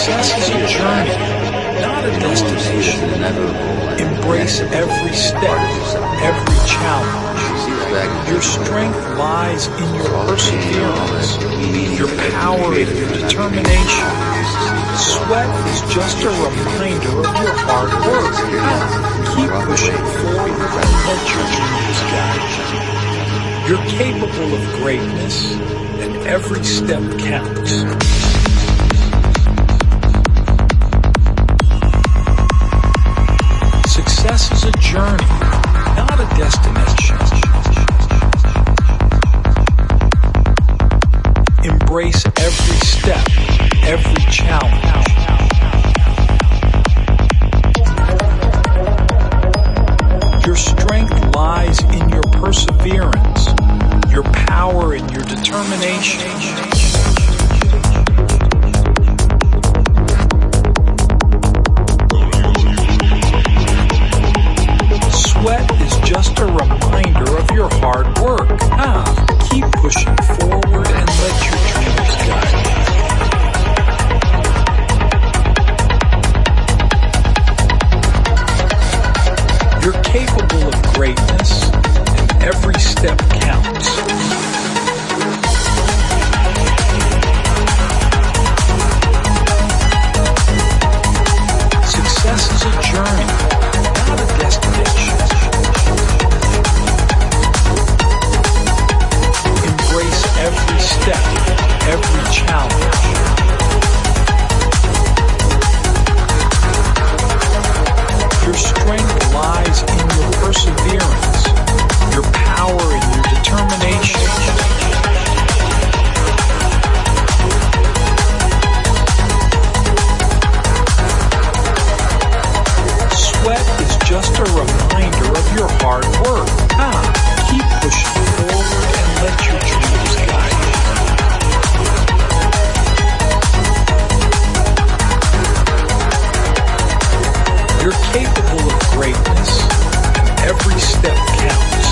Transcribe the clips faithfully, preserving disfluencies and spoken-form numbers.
Success is a journey, not a destination. Embrace every step, every challenge. Your strength lies in your perseverance, your power and your determination. Sweat is just a reminder of your hard work. Keep pushing forward and let your dreams guide you. You're capable of greatness, and every step counts. Success is a journey, not a destination. Embrace every step, every challenge. Your strength lies in your perseverance, your power and your determination. Sweat is just a reminder of your hard work. Ah, keep pushing forward and let your dreams guide you. You're capable of greatness, and every step counts. Success is a journey, not a destination. Embrace every step, every challenge. Your strength lies in your perseverance, your power and your determination. Sweat is just a reminder of your hard work. Ah, keep pushing forward and let your dreams guide you. You're capable of greatness, and every step counts.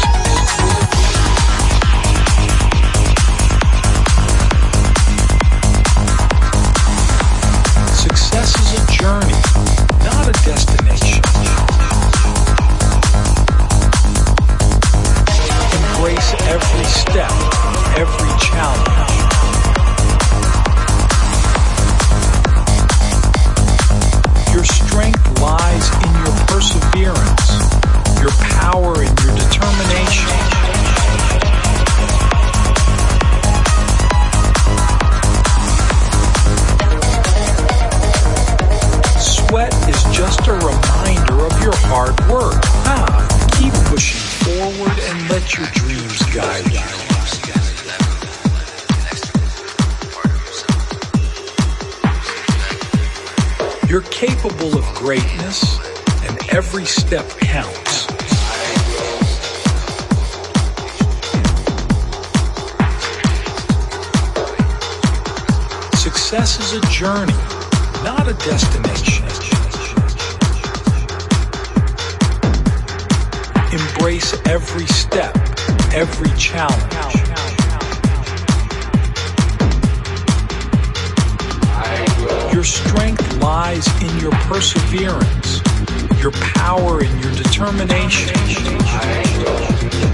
Success is a journey, not a destination. Embrace every step, every challenge. Your strength lies in your perseverance, your power and your determination. Sweat is just a reminder of your hard work. Ah, keep pushing forward and let your dreams guide you. You're capable of greatness, and every step counts. Success is a journey, not a destination. Embrace every step, every challenge. Your strength lies in your perseverance, your power and your determination.